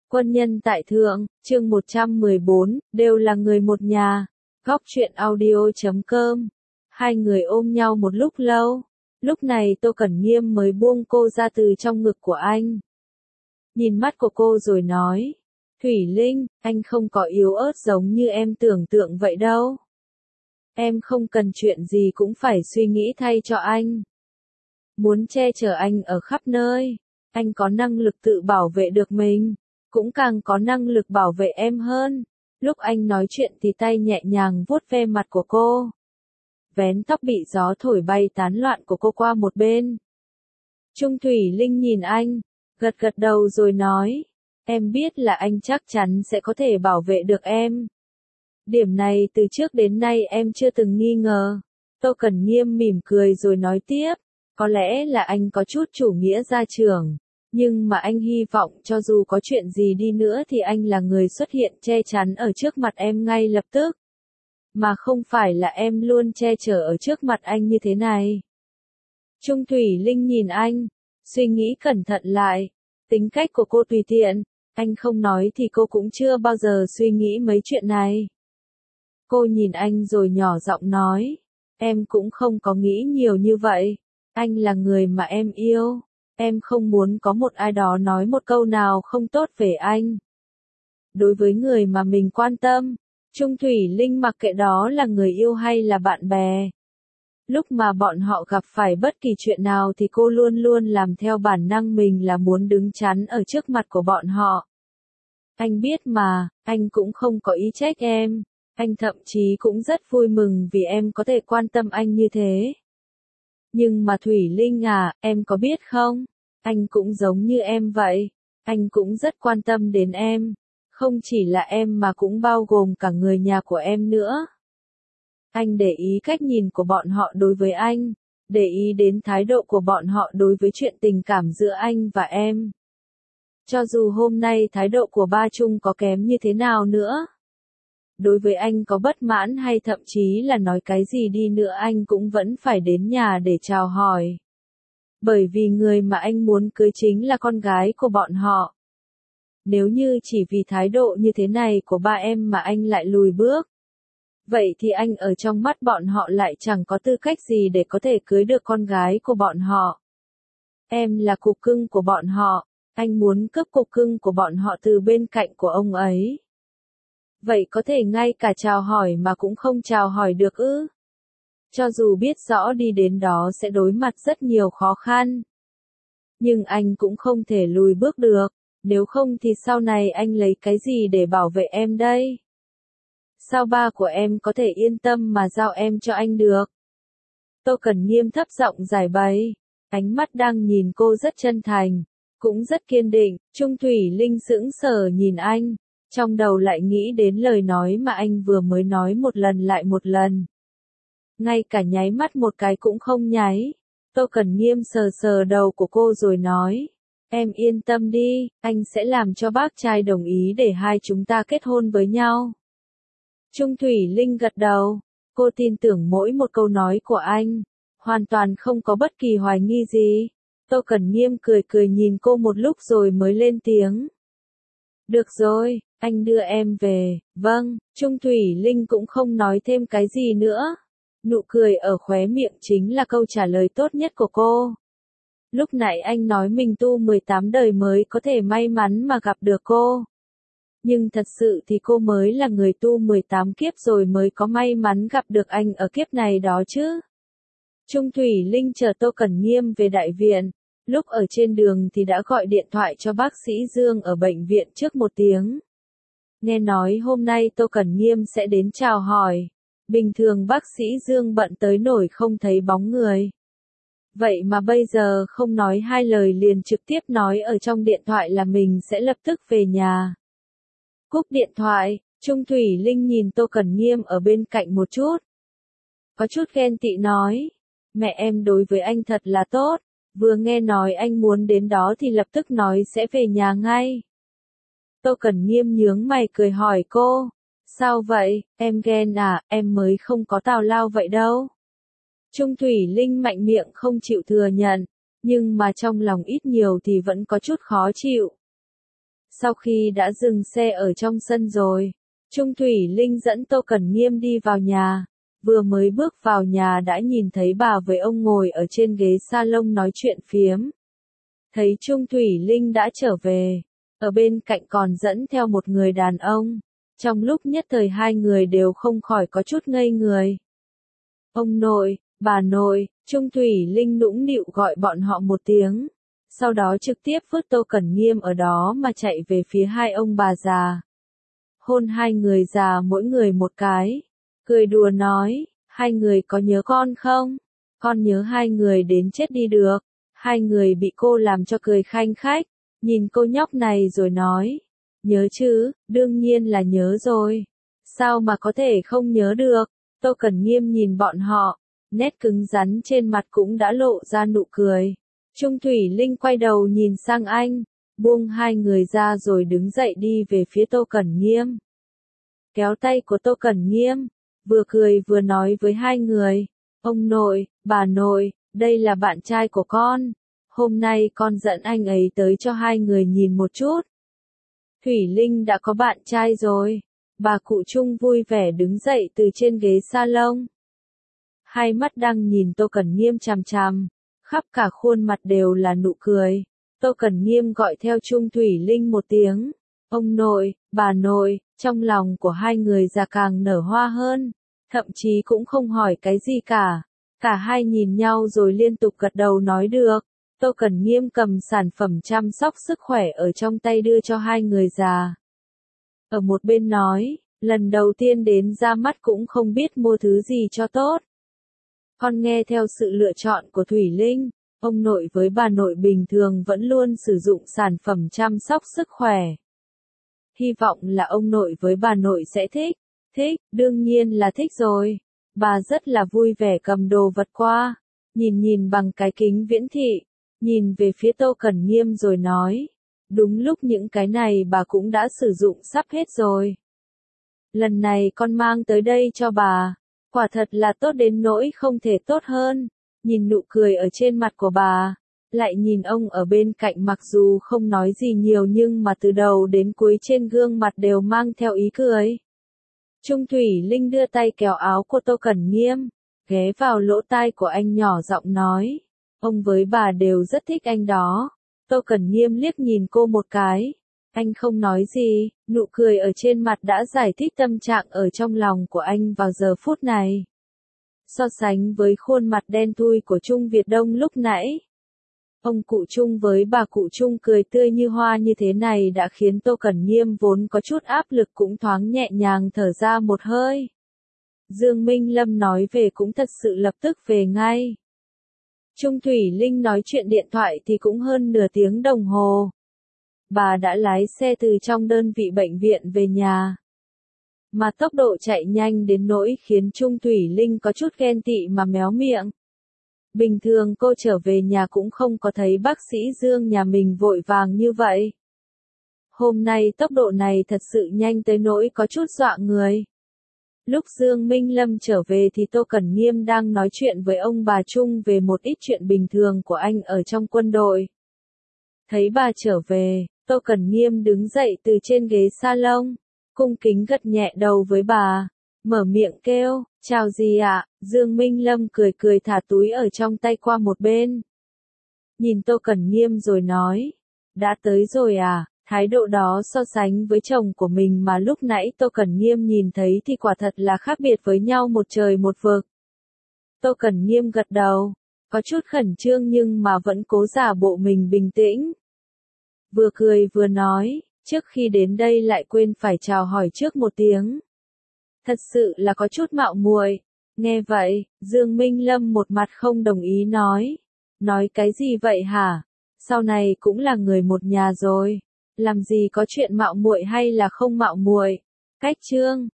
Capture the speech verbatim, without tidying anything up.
Quân nhân tại thượng, chương một trăm mười bốn, đều là người một nhà. Góc truyện audio chấm com. Hai người ôm nhau một lúc lâu. Lúc này Tô Cẩn Nghiêm mới buông cô ra từ trong ngực của anh. Nhìn mắt của cô rồi nói. Thủy Linh, anh không có yếu ớt giống như em tưởng tượng vậy đâu. Em không cần chuyện gì cũng phải suy nghĩ thay cho anh. Muốn che chở anh ở khắp nơi. Anh có năng lực tự bảo vệ được mình. Cũng càng có năng lực bảo vệ em hơn. Lúc anh nói chuyện thì tay nhẹ nhàng vuốt ve mặt của cô. Vén tóc bị gió thổi bay tán loạn của cô qua một bên. Trung Thủy Linh nhìn anh, gật gật đầu rồi nói, em biết là anh chắc chắn sẽ có thể bảo vệ được em. Điểm này từ trước đến nay em chưa từng nghi ngờ. Tô Cẩn Nghiêm mỉm cười rồi nói tiếp, có lẽ là anh có chút chủ nghĩa gia trưởng. Nhưng mà anh hy vọng cho dù có chuyện gì đi nữa thì anh là người xuất hiện che chắn ở trước mặt em ngay lập tức. Mà không phải là em luôn che chở ở trước mặt anh như thế này. Trung Thủy Linh nhìn anh, suy nghĩ cẩn thận lại. Tính cách của cô tùy tiện, anh không nói thì cô cũng chưa bao giờ suy nghĩ mấy chuyện này. Cô nhìn anh rồi nhỏ giọng nói, em cũng không có nghĩ nhiều như vậy. Anh là người mà em yêu. Em không muốn có một ai đó nói một câu nào không tốt về anh. Đối với người mà mình quan tâm, Trung Thủy Linh mặc kệ đó là người yêu hay là bạn bè. Lúc mà bọn họ gặp phải bất kỳ chuyện nào thì cô luôn luôn làm theo bản năng mình là muốn đứng chắn ở trước mặt của bọn họ. Anh biết mà, anh cũng không có ý trách em. Anh thậm chí cũng rất vui mừng vì em có thể quan tâm anh như thế. Nhưng mà Thủy Linh à, em có biết không? Anh cũng giống như em vậy. Anh cũng rất quan tâm đến em. Không chỉ là em mà cũng bao gồm cả người nhà của em nữa. Anh để ý cách nhìn của bọn họ đối với anh. Để ý đến thái độ của bọn họ đối với chuyện tình cảm giữa anh và em. Cho dù hôm nay thái độ của ba Trung có kém như thế nào nữa. Đối với anh có bất mãn hay thậm chí là nói cái gì đi nữa anh cũng vẫn phải đến nhà để chào hỏi. Bởi vì người mà anh muốn cưới chính là con gái của bọn họ. Nếu như chỉ vì thái độ như thế này của ba em mà anh lại lùi bước. Vậy thì anh ở trong mắt bọn họ lại chẳng có tư cách gì để có thể cưới được con gái của bọn họ. Em là cục cưng của bọn họ. Anh muốn cướp cục cưng của bọn họ từ bên cạnh của ông ấy. Vậy có thể ngay cả chào hỏi mà cũng không chào hỏi được ư? Cho dù biết rõ đi đến đó sẽ đối mặt rất nhiều khó khăn. Nhưng anh cũng không thể lùi bước được, nếu không thì sau này anh lấy cái gì để bảo vệ em đây? Sao ba của em có thể yên tâm mà giao em cho anh được? Tô Cẩn Nghiêm thấp giọng giải bày, ánh mắt đang nhìn cô rất chân thành, cũng rất kiên định. Trung Thủy Linh sững sờ nhìn anh. Trong đầu lại nghĩ đến lời nói mà anh vừa mới nói một lần lại một lần. Ngay cả nháy mắt một cái cũng không nháy. Tô Cẩn Nghiêm sờ sờ đầu của cô rồi nói. Em yên tâm đi, anh sẽ làm cho bác trai đồng ý để hai chúng ta kết hôn với nhau. Trung Thủy Linh gật đầu. Cô tin tưởng mỗi một câu nói của anh. Hoàn toàn không có bất kỳ hoài nghi gì. Tô Cẩn Nghiêm cười cười nhìn cô một lúc rồi mới lên tiếng. Được rồi, anh đưa em về. Vâng, Trung Thủy Linh cũng không nói thêm cái gì nữa. Nụ cười ở khóe miệng chính là câu trả lời tốt nhất của cô. Lúc nãy anh nói mình tu mười tám đời mới có thể may mắn mà gặp được cô. Nhưng thật sự thì cô mới là người tu mười tám kiếp rồi mới có may mắn gặp được anh ở kiếp này đó chứ. Trung Thủy Linh chờ Tô Cẩn Nghiêm về đại viện. Lúc ở trên đường thì đã gọi điện thoại cho bác sĩ Dương ở bệnh viện trước một tiếng. Nghe nói hôm nay Tô Cẩn Nghiêm sẽ đến chào hỏi. Bình thường bác sĩ Dương bận tới nổi không thấy bóng người. Vậy mà bây giờ không nói hai lời liền trực tiếp nói ở trong điện thoại là mình sẽ lập tức về nhà. Cúp điện thoại, Trung Thủy Linh nhìn Tô Cẩn Nghiêm ở bên cạnh một chút. Có chút ghen tị nói. Mẹ em đối với anh thật là tốt. Vừa nghe nói anh muốn đến đó thì lập tức nói sẽ về nhà ngay. Tô Cẩn Nghiêm nhướng mày cười hỏi cô. Sao vậy, em ghen à, em mới không có tào lao vậy đâu. Trung Thủy Linh mạnh miệng không chịu thừa nhận, nhưng mà trong lòng ít nhiều thì vẫn có chút khó chịu. Sau khi đã dừng xe ở trong sân rồi, Trung Thủy Linh dẫn Tô Cẩn Nghiêm đi vào nhà. Vừa mới bước vào nhà đã nhìn thấy bà với ông ngồi ở trên ghế salon nói chuyện phiếm. Thấy Trung Thủy Linh đã trở về, ở bên cạnh còn dẫn theo một người đàn ông. Trong lúc nhất thời hai người đều không khỏi có chút ngây người. Ông nội, bà nội, Trung Thủy Linh nũng nịu gọi bọn họ một tiếng. Sau đó trực tiếp vứt Tô Cẩn Nghiêm ở đó mà chạy về phía hai ông bà già. Hôn hai người già mỗi người một cái. Cười đùa nói, hai người có nhớ con không? Con nhớ hai người đến chết đi được. Hai người bị cô làm cho cười khanh khách. Nhìn cô nhóc này rồi nói. Nhớ chứ, đương nhiên là nhớ rồi. Sao mà có thể không nhớ được? Tô Cẩn Nghiêm nhìn bọn họ. Nét cứng rắn trên mặt cũng đã lộ ra nụ cười. Trung Thủy Linh quay đầu nhìn sang anh. Buông hai người ra rồi đứng dậy đi về phía Tô Cẩn Nghiêm. Kéo tay của Tô Cẩn Nghiêm. Vừa cười vừa nói với hai người. Ông nội, bà nội, đây là bạn trai của con. Hôm nay con dẫn anh ấy tới cho hai người nhìn một chút. Thủy Linh đã có bạn trai rồi. Bà cụ Trung vui vẻ đứng dậy từ trên ghế salon. Hai mắt đang nhìn Tô Cẩn Nghiêm chằm chằm. Khắp cả khuôn mặt đều là nụ cười. Tô Cẩn Nghiêm gọi theo Trung Thủy Linh một tiếng. Ông nội, bà nội, trong lòng của hai người già càng nở hoa hơn. Thậm chí cũng không hỏi cái gì cả. Cả hai nhìn nhau rồi liên tục gật đầu nói được. Tô Cẩn Nghiêm cầm sản phẩm chăm sóc sức khỏe ở trong tay đưa cho hai người già. Ở một bên nói, lần đầu tiên đến ra mắt cũng không biết mua thứ gì cho tốt. Con nghe theo sự lựa chọn của Thủy Linh, ông nội với bà nội bình thường vẫn luôn sử dụng sản phẩm chăm sóc sức khỏe. Hy vọng là ông nội với bà nội sẽ thích. Thích, đương nhiên là thích rồi. Bà rất là vui vẻ cầm đồ vật qua, nhìn nhìn bằng cái kính viễn thị, nhìn về phía Tô Cẩn Nghiêm rồi nói. Đúng lúc những cái này bà cũng đã sử dụng sắp hết rồi. Lần này con mang tới đây cho bà. Quả thật là tốt đến nỗi không thể tốt hơn. Nhìn nụ cười ở trên mặt của bà. Lại nhìn ông ở bên cạnh mặc dù không nói gì nhiều nhưng mà từ đầu đến cuối trên gương mặt đều mang theo ý cười. Trung Thủy Linh đưa tay kéo áo của Tô Cẩn Nghiêm. Ghé vào lỗ tai của anh nhỏ giọng nói. Ông với bà đều rất thích anh đó. Tô Cẩn Nghiêm liếc nhìn cô một cái. Anh không nói gì, nụ cười ở trên mặt đã giải thích tâm trạng ở trong lòng của anh vào giờ phút này. So sánh với khuôn mặt đen thui của Trung Việt Đông lúc nãy. Ông cụ Trung với bà cụ Trung cười tươi như hoa như thế này đã khiến Tô Cẩn Nghiêm vốn có chút áp lực cũng thoáng nhẹ nhàng thở ra một hơi. Dương Minh Lâm nói về cũng thật sự lập tức về ngay. Trung Thủy Linh nói chuyện điện thoại thì cũng hơn nửa tiếng đồng hồ. Bà đã lái xe từ trong đơn vị bệnh viện về nhà. Mà tốc độ chạy nhanh đến nỗi khiến Trung Thủy Linh có chút ghen tị mà méo miệng. Bình thường cô trở về nhà cũng không có thấy bác sĩ Dương nhà mình vội vàng như vậy. Hôm nay tốc độ này thật sự nhanh tới nỗi có chút dọa người. Lúc Dương Minh Lâm trở về thì Tô Cẩn Nghiêm đang nói chuyện với ông bà Trung về một ít chuyện bình thường của anh ở trong quân đội. Thấy bà trở về, Tô Cẩn Nghiêm đứng dậy từ trên ghế salon, cung kính gật nhẹ đầu với bà, mở miệng kêu, chào gì ạ, Dương Minh Lâm cười cười thả túi ở trong tay qua một bên. Nhìn Tô Cẩn Nghiêm rồi nói, đã tới rồi à, thái độ đó so sánh với chồng của mình mà lúc nãy Tô Cẩn Nghiêm nhìn thấy thì quả thật là khác biệt với nhau một trời một vực. Tô Cẩn Nghiêm gật đầu, có chút khẩn trương nhưng mà vẫn cố giả bộ mình bình tĩnh. Vừa cười vừa nói, trước khi đến đây lại quên phải chào hỏi trước một tiếng. Thật sự là có chút mạo muội. Nghe vậy, Dương Minh Lâm một mặt không đồng ý nói. Nói cái gì vậy hả? Sau này cũng là người một nhà rồi. Làm gì có chuyện mạo muội hay là không mạo muội? Cách chương